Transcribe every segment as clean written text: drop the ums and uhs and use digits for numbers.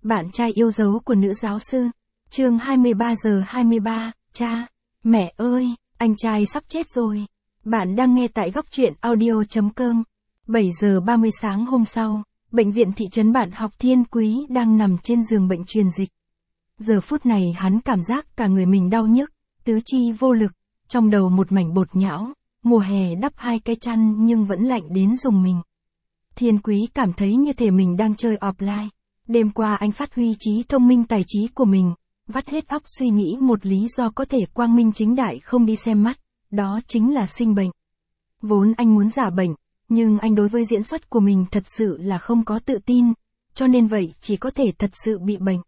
Bạn trai yêu dấu của nữ giáo sư. Chương 23 giờ 23, cha, mẹ ơi, anh trai sắp chết rồi. Bạn đang nghe tại góc truyện audio.com. 7 giờ 30 sáng hôm sau, bệnh viện thị trấn Bạn Học Thiên Quý đang nằm trên giường bệnh truyền dịch. Giờ phút này hắn cảm giác cả người mình đau nhức, tứ chi vô lực, trong đầu một mảnh bột nhão, mùa hè đắp 2 cái chăn nhưng vẫn lạnh đến rùng mình. Thiên Quý cảm thấy như thể mình đang chơi offline. Đêm qua anh phát huy trí thông minh tài trí của mình, vắt hết óc suy nghĩ một lý do có thể quang minh chính đại không đi xem mắt, đó chính là sinh bệnh. Vốn anh muốn giả bệnh, nhưng anh đối với diễn xuất của mình thật sự là không có tự tin, cho nên vậy chỉ có thể thật sự bị bệnh.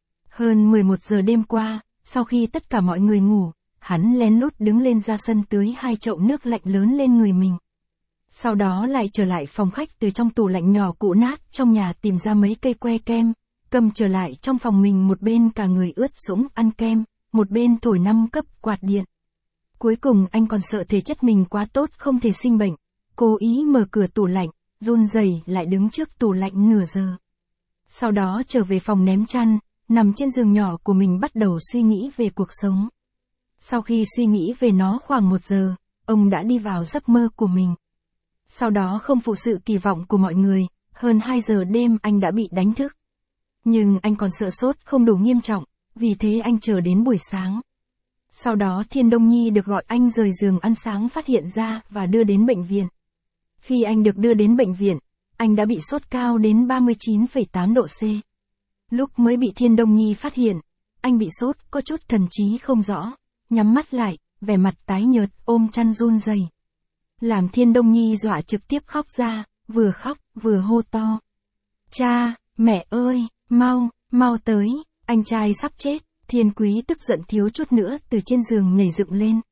Hơn 11 giờ đêm qua, sau khi tất cả mọi người ngủ, hắn lén lút đứng lên ra sân tưới 2 chậu nước lạnh lớn lên người mình. Sau đó lại trở lại phòng khách từ trong tủ lạnh nhỏ cũ nát trong nhà tìm ra mấy cây que kem, cầm trở lại trong phòng mình, một bên cả người ướt sũng ăn kem, một bên thổi 5 cấp quạt điện. Cuối cùng anh còn sợ thể chất mình quá tốt không thể sinh bệnh, cố ý mở cửa tủ lạnh, run rẩy lại đứng trước tủ lạnh nửa giờ. Sau đó trở về phòng ném chăn, nằm trên giường nhỏ của mình bắt đầu suy nghĩ về cuộc sống. Sau khi suy nghĩ về nó khoảng 1 giờ, ông đã đi vào giấc mơ của mình. Sau đó không phụ sự kỳ vọng của mọi người, hơn 2 giờ đêm anh đã bị đánh thức. Nhưng anh còn sợ sốt không đủ nghiêm trọng, vì thế anh chờ đến buổi sáng. Sau đó Thiên Đông Nhi được gọi anh rời giường ăn sáng phát hiện ra và đưa đến bệnh viện. Khi anh được đưa đến bệnh viện, anh đã bị sốt cao đến 39,8 độ C. Lúc mới bị Thiên Đông Nhi phát hiện, anh bị sốt có chút thần trí không rõ, nhắm mắt lại, vẻ mặt tái nhợt, ôm chăn run rẩy. Làm Thiên Đông Nhi dọa trực tiếp khóc ra, vừa khóc, vừa hô to. Cha, mẹ ơi, mau tới, anh trai sắp chết. Thiên Quý tức giận thiếu chút nữa từ trên giường nhảy dựng lên.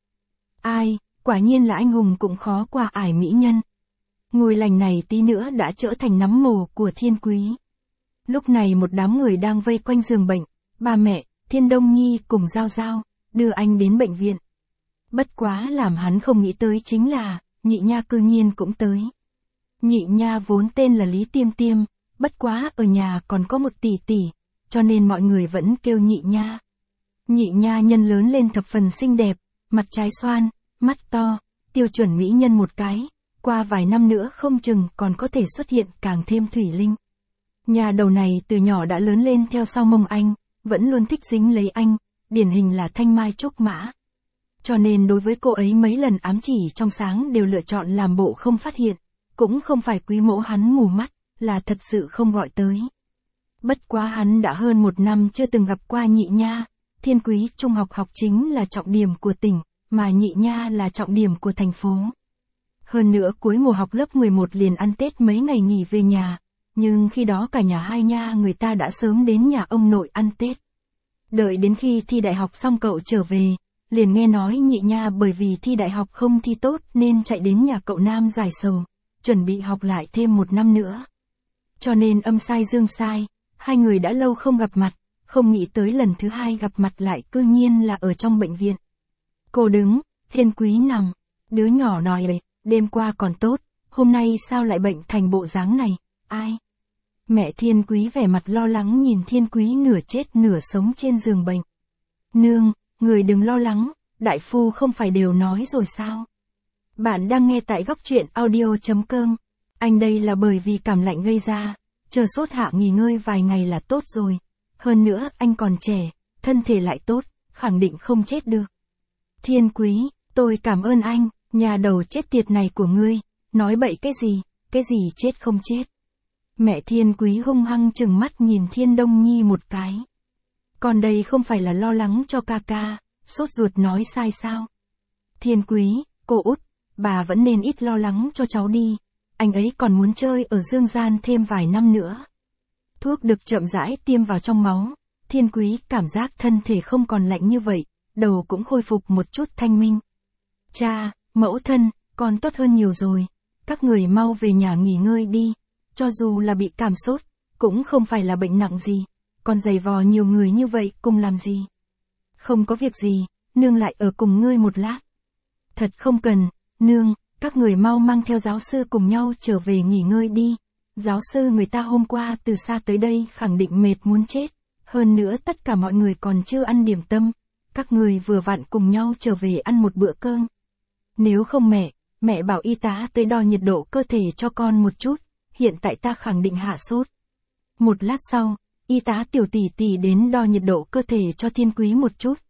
Ai, quả nhiên là anh hùng cũng khó qua ải mỹ nhân. Ngôi lành này tí nữa đã trở thành nắm mồ của Thiên Quý. Lúc này một đám người đang vây quanh giường bệnh, ba mẹ, Thiên Đông Nhi cùng Giao Giao, đưa anh đến bệnh viện. Bất quá làm hắn không nghĩ tới chính là, Nhị Nha cư nhiên cũng tới. Nhị Nha vốn tên là Lý Tiêm Tiêm, bất quá ở nhà còn có một tỷ tỷ, cho nên mọi người vẫn kêu Nhị Nha. Nhị Nha nhân lớn lên thập phần xinh đẹp, mặt trái xoan, mắt to, tiêu chuẩn mỹ nhân một cái, qua vài năm nữa không chừng còn có thể xuất hiện càng thêm thủy linh. Nhà đầu này từ nhỏ đã lớn lên theo sau mông anh, vẫn luôn thích dính lấy anh, điển hình là thanh mai trúc mã. Cho nên đối với cô ấy mấy lần ám chỉ trong sáng đều lựa chọn làm bộ không phát hiện, cũng không phải quý mẫu hắn mù mắt, là thật sự không gọi tới. Bất quá hắn đã hơn 1 năm chưa từng gặp qua Nhị Nha. Thiên Quý trung học học chính là trọng điểm của tỉnh, mà Nhị Nha là trọng điểm của thành phố. Hơn nữa cuối mùa học lớp 11 liền ăn Tết mấy ngày nghỉ về nhà, nhưng khi đó cả nhà hai Nha người ta đã sớm đến nhà ông nội ăn Tết. Đợi đến khi thi đại học xong cậu trở về, liền nghe nói Nhị Nha bởi vì thi đại học không thi tốt nên chạy đến nhà cậu Nam giải sầu, chuẩn bị học lại thêm 1 năm nữa. Cho nên âm sai dương sai, hai người đã lâu không gặp mặt, không nghĩ tới lần thứ 2 gặp mặt lại cư nhiên là ở trong bệnh viện. Cô đứng, Thiên Quý nằm, đứa nhỏ nói đấy, đêm qua còn tốt, hôm nay sao lại bệnh thành bộ dáng này, ai? Mẹ Thiên Quý vẻ mặt lo lắng nhìn Thiên Quý nửa chết nửa sống trên giường bệnh. Nương, người đừng lo lắng, đại phu không phải đều nói rồi sao? Bạn đang nghe tại góc truyện audio.com. Anh đây là bởi vì cảm lạnh gây ra, chờ sốt hạ nghỉ ngơi vài ngày là tốt rồi. Hơn nữa anh còn trẻ, thân thể lại tốt, khẳng định không chết được. Thiên Quý, tôi cảm ơn anh, nhà đầu chết tiệt này của ngươi, nói bậy cái gì chết không chết. Mẹ Thiên Quý hung hăng trừng mắt nhìn Thiên Đông Nhi một cái. Còn đây không phải là lo lắng cho ca ca, sốt ruột nói sai sao? Thiên Quý, cô út, bà vẫn nên ít lo lắng cho cháu đi, anh ấy còn muốn chơi ở dương gian thêm vài năm nữa. Thuốc được chậm rãi tiêm vào trong máu, Thiên Quý cảm giác thân thể không còn lạnh như vậy, đầu cũng khôi phục một chút thanh minh. Cha, mẫu thân, con tốt hơn nhiều rồi, các người mau về nhà nghỉ ngơi đi, cho dù là bị cảm sốt, cũng không phải là bệnh nặng gì, còn giày vò nhiều người như vậy cùng làm gì. Không có việc gì, nương lại ở cùng ngươi một lát. Thật không cần, nương, các người mau mang theo giáo sư cùng nhau trở về nghỉ ngơi đi. Giáo sư người ta hôm qua từ xa tới đây khẳng định mệt muốn chết. Hơn nữa tất cả mọi người còn chưa ăn điểm tâm. Các người vừa vặn cùng nhau trở về ăn một bữa cơm. Nếu không mẹ bảo y tá tới đo nhiệt độ cơ thể cho con một chút. Hiện tại ta khẳng định hạ sốt. Một lát sau, y tá tiểu tỷ tỷ đến đo nhiệt độ cơ thể cho Thiên Quý một chút.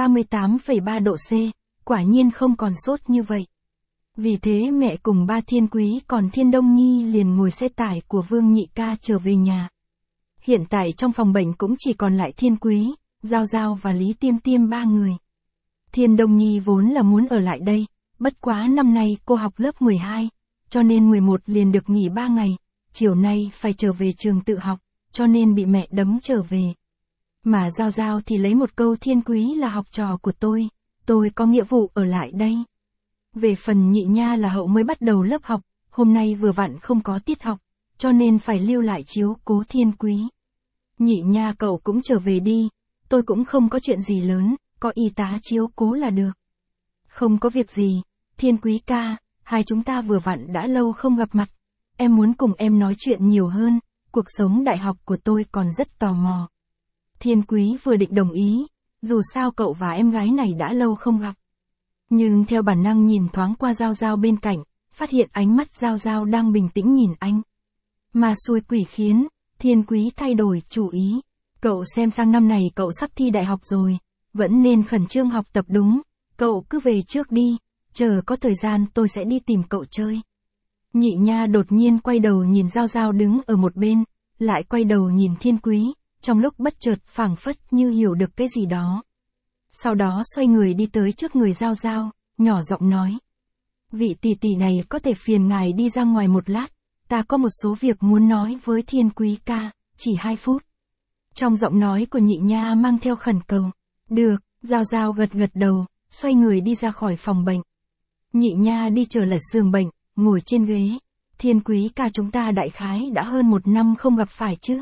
38,3 độ C, quả nhiên không còn sốt như vậy. Vì thế mẹ cùng ba Thiên Quý còn Thiên Đông Nhi liền ngồi xe tải của Vương Nhị Ca trở về nhà. Hiện tại trong phòng bệnh cũng chỉ còn lại Thiên Quý, Giao Giao và Lý Tiêm Tiêm ba người. Thiên Đông Nhi vốn là muốn ở lại đây, bất quá năm nay cô học lớp 12, cho nên 11 liền được nghỉ 3 ngày, chiều nay phải trở về trường tự học, cho nên bị mẹ đấm trở về. Mà Giao Giao thì lấy một câu Thiên Quý là học trò của tôi có nghĩa vụ ở lại đây. Về phần Nhị Nha là hậu mới bắt đầu lớp học, hôm nay vừa vặn không có tiết học, cho nên phải lưu lại chiếu cố Thiên Quý. Nhị Nha cậu cũng trở về đi, tôi cũng không có chuyện gì lớn, có y tá chiếu cố là được. Không có việc gì, Thiên Quý ca, hai chúng ta vừa vặn đã lâu không gặp mặt, em muốn cùng em nói chuyện nhiều hơn, cuộc sống đại học của tôi còn rất tò mò. Thiên Quý vừa định đồng ý, dù sao cậu và em gái này đã lâu không gặp. Nhưng theo bản năng nhìn thoáng qua Giao Giao bên cạnh, phát hiện ánh mắt Giao Giao đang bình tĩnh nhìn anh. Mà xui quỷ khiến, Thiên Quý thay đổi chủ ý. Cậu xem sang năm này cậu sắp thi đại học rồi, vẫn nên khẩn trương học tập đúng, cậu cứ về trước đi, chờ có thời gian tôi sẽ đi tìm cậu chơi. Nhị Nha đột nhiên quay đầu nhìn Giao Giao đứng ở một bên, lại quay đầu nhìn Thiên Quý, trong lúc bất chợt phảng phất như hiểu được cái gì đó. Sau đó xoay người đi tới trước người Giao Giao, nhỏ giọng nói. Vị tỷ tỷ này có thể phiền ngài đi ra ngoài một lát, ta có một số việc muốn nói với Thiên Quý ca, chỉ 2 phút. Trong giọng nói của Nhị Nha mang theo khẩn cầu. Được, Giao Giao gật gật đầu, xoay người đi ra khỏi phòng bệnh. Nhị Nha đi trở lại giường bệnh, ngồi trên ghế. Thiên Quý ca chúng ta đại khái đã hơn 1 năm không gặp phải chứ?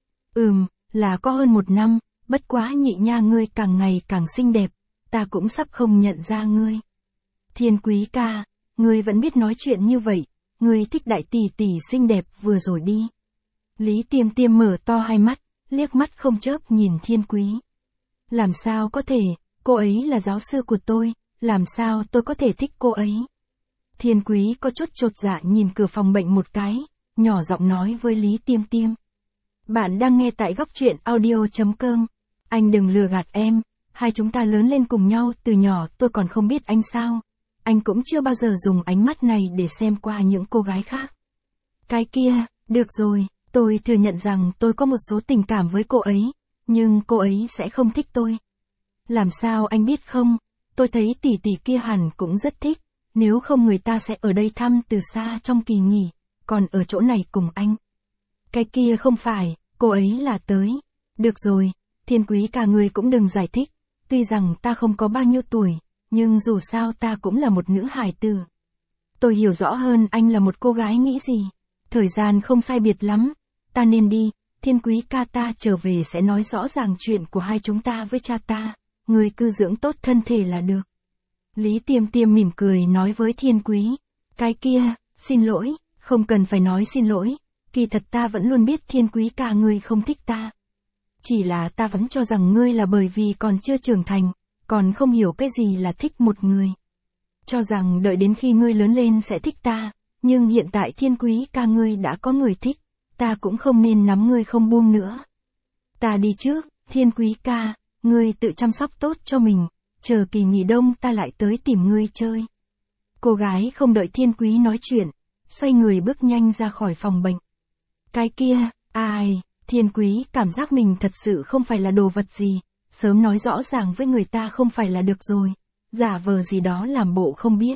Là có hơn 1 năm, bất quá Nhị Nha ngươi càng ngày càng xinh đẹp, ta cũng sắp không nhận ra ngươi. Thiên Quý ca, ngươi vẫn biết nói chuyện như vậy, ngươi thích đại tỷ tỷ xinh đẹp vừa rồi đi. Lý Tiêm Tiêm mở to hai mắt, liếc mắt không chớp nhìn Thiên Quý. Làm sao có thể, cô ấy là giáo sư của tôi, làm sao tôi có thể thích cô ấy? Thiên Quý có chút chột dạ nhìn cửa phòng bệnh một cái, nhỏ giọng nói với Lý Tiêm Tiêm. Bạn đang nghe tại góc truyện audio.com. Anh đừng lừa gạt em, hai chúng ta lớn lên cùng nhau từ nhỏ tôi còn không biết anh sao. Anh cũng chưa bao giờ dùng ánh mắt này để xem qua những cô gái khác. Cái kia, được rồi, tôi thừa nhận rằng tôi có một số tình cảm với cô ấy, nhưng cô ấy sẽ không thích tôi. Làm sao anh biết không, tôi thấy tỷ tỷ kia hẳn cũng rất thích, nếu không người ta sẽ ở đây thăm từ xa trong kỳ nghỉ, còn ở chỗ này cùng anh. Cái kia không phải, cô ấy là tới. Được rồi, Thiên Quý cả người cũng đừng giải thích, tuy rằng ta không có bao nhiêu tuổi, nhưng dù sao ta cũng là một nữ hài tử. Tôi hiểu rõ hơn anh là một cô gái nghĩ gì. Thời gian không sai biệt lắm, ta nên đi, Thiên Quý ca ta trở về sẽ nói rõ ràng chuyện của hai chúng ta với cha ta, người cứ dưỡng tốt thân thể là được. Lý Tiêm Tiêm mỉm cười nói với Thiên Quý. Cái kia, xin lỗi, không cần phải nói xin lỗi, kỳ thật ta vẫn luôn biết Thiên Quý ca ngươi không thích ta. Chỉ là ta vẫn cho rằng ngươi là bởi vì còn chưa trưởng thành, còn không hiểu cái gì là thích một người. Cho rằng đợi đến khi ngươi lớn lên sẽ thích ta, nhưng hiện tại Thiên Quý ca ngươi đã có người thích, ta cũng không nên nắm ngươi không buông nữa. Ta đi trước, Thiên Quý ca, ngươi tự chăm sóc tốt cho mình, chờ kỳ nghỉ đông ta lại tới tìm ngươi chơi. Cô gái không đợi Thiên Quý nói chuyện, xoay người bước nhanh ra khỏi phòng bệnh. Cái kia, ai, Thiên Quý cảm giác mình thật sự không phải là đồ vật gì, sớm nói rõ ràng với người ta không phải là được rồi, giả vờ gì đó làm bộ không biết.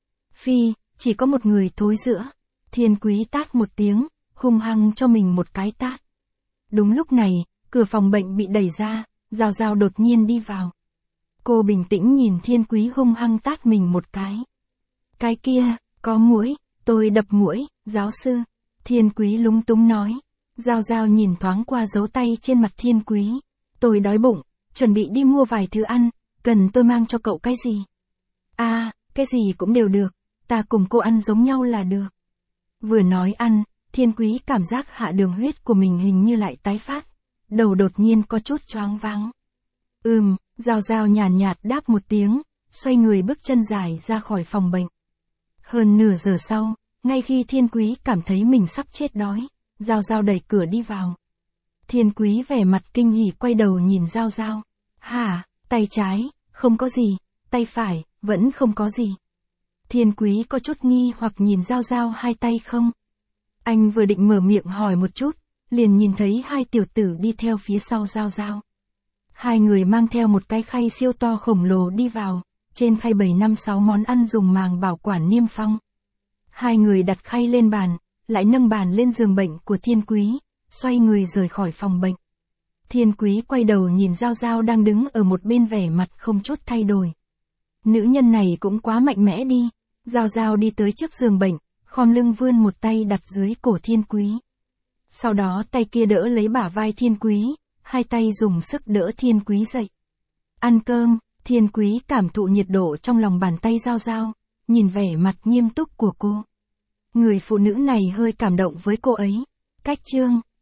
Phi, chỉ có một người thối giữa. Thiên Quý tát một tiếng, hung hăng cho mình một cái tát. Đúng lúc này, cửa phòng bệnh bị đẩy ra, Giao Giao đột nhiên đi vào. Cô bình tĩnh nhìn Thiên Quý hung hăng tát mình một cái. Cái kia, có muỗi, tôi đập muỗi, giáo sư. Thiên Quý lúng túng nói. Giao Giao nhìn thoáng qua dấu tay trên mặt Thiên Quý. Tôi đói bụng, chuẩn bị đi mua vài thứ ăn, cần tôi mang cho cậu cái gì? À, cái gì cũng đều được, ta cùng cô ăn giống nhau là được. Vừa nói ăn, Thiên Quý cảm giác hạ đường huyết của mình hình như lại tái phát. Đầu đột nhiên có chút choáng váng. Giao Giao nhàn nhạt đáp một tiếng, xoay người bước chân dài ra khỏi phòng bệnh. Hơn nửa giờ sau, ngay khi Thiên Quý cảm thấy mình sắp chết đói, Giao Giao đẩy cửa đi vào. Thiên Quý vẻ mặt kinh hỉ quay đầu nhìn Giao Giao. Hả, tay trái, không có gì, tay phải, vẫn không có gì. Thiên Quý có chút nghi hoặc nhìn Giao Giao hai tay không. Anh vừa định mở miệng hỏi một chút, liền nhìn thấy hai tiểu tử đi theo phía sau Giao Giao. Hai người mang theo một cái khay siêu to khổng lồ đi vào, trên khay bày 5-6 món ăn dùng màng bảo quản niêm phong. Hai người đặt khay lên bàn, lại nâng bàn lên giường bệnh của Thiên Quý, xoay người rời khỏi phòng bệnh. Thiên Quý quay đầu nhìn Giao Giao đang đứng ở một bên vẻ mặt không chút thay đổi. Nữ nhân này cũng quá mạnh mẽ đi. Giao Giao đi tới trước giường bệnh, khom lưng vươn một tay đặt dưới cổ Thiên Quý. Sau đó tay kia đỡ lấy bả vai Thiên Quý, hai tay dùng sức đỡ Thiên Quý dậy. Ăn cơm, Thiên Quý cảm thụ nhiệt độ trong lòng bàn tay Giao Giao, nhìn vẻ mặt nghiêm túc của cô. Người phụ nữ này hơi cảm động với cô ấy. Cách chương